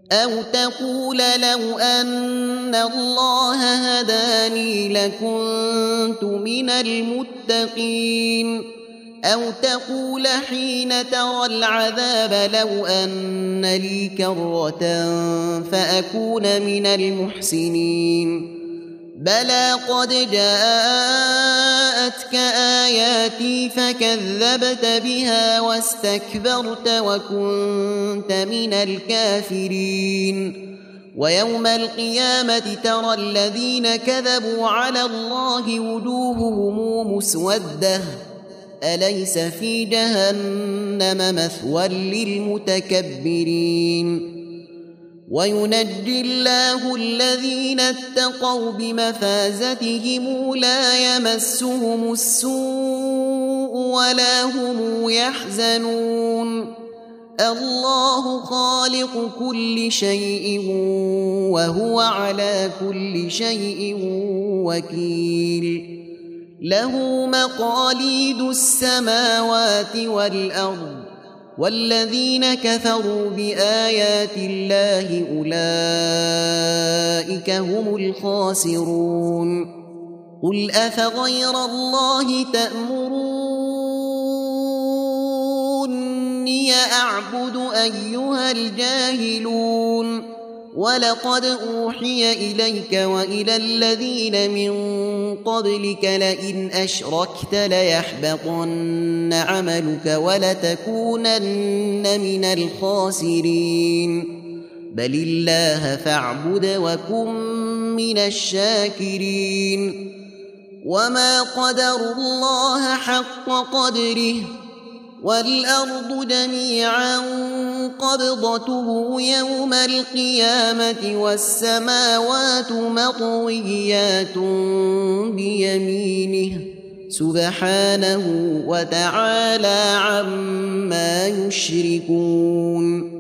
أو تقول لو أن الله هداني لكنت من المتقين أو تقول حين ترى العذاب لو أن لي كرة فأكون من المحسنين بلى قد جاءتك آياتي فكذبت بها واستكبرت وكنت من الكافرين ويوم القيامة ترى الذين كذبوا على الله وجوههم مسودة أليس في جهنم مثوى للمتكبرين وينجي الله الذين اتقوا بمفازتهم لا يمسهم السوء ولا هم يحزنون الله خالق كل شيء وهو على كل شيء وكيل له مقاليد السماوات والأرض والذين كفروا بآيات الله أولئك هم الخاسرون قل أفغير الله تأمروني أعبد أيها الجاهلون ولقد أوحي إليك وإلى الذين من قبلك لئن أشركت ليحبطن عملك ولتكونن من الخاسرين بل الله فاعبد وكن من الشاكرين وما قدروا الله حق قدره والأرض جميعا قبضته يوم القيامة والسماوات مطويات بيمينه سبحانه وتعالى عما يشركون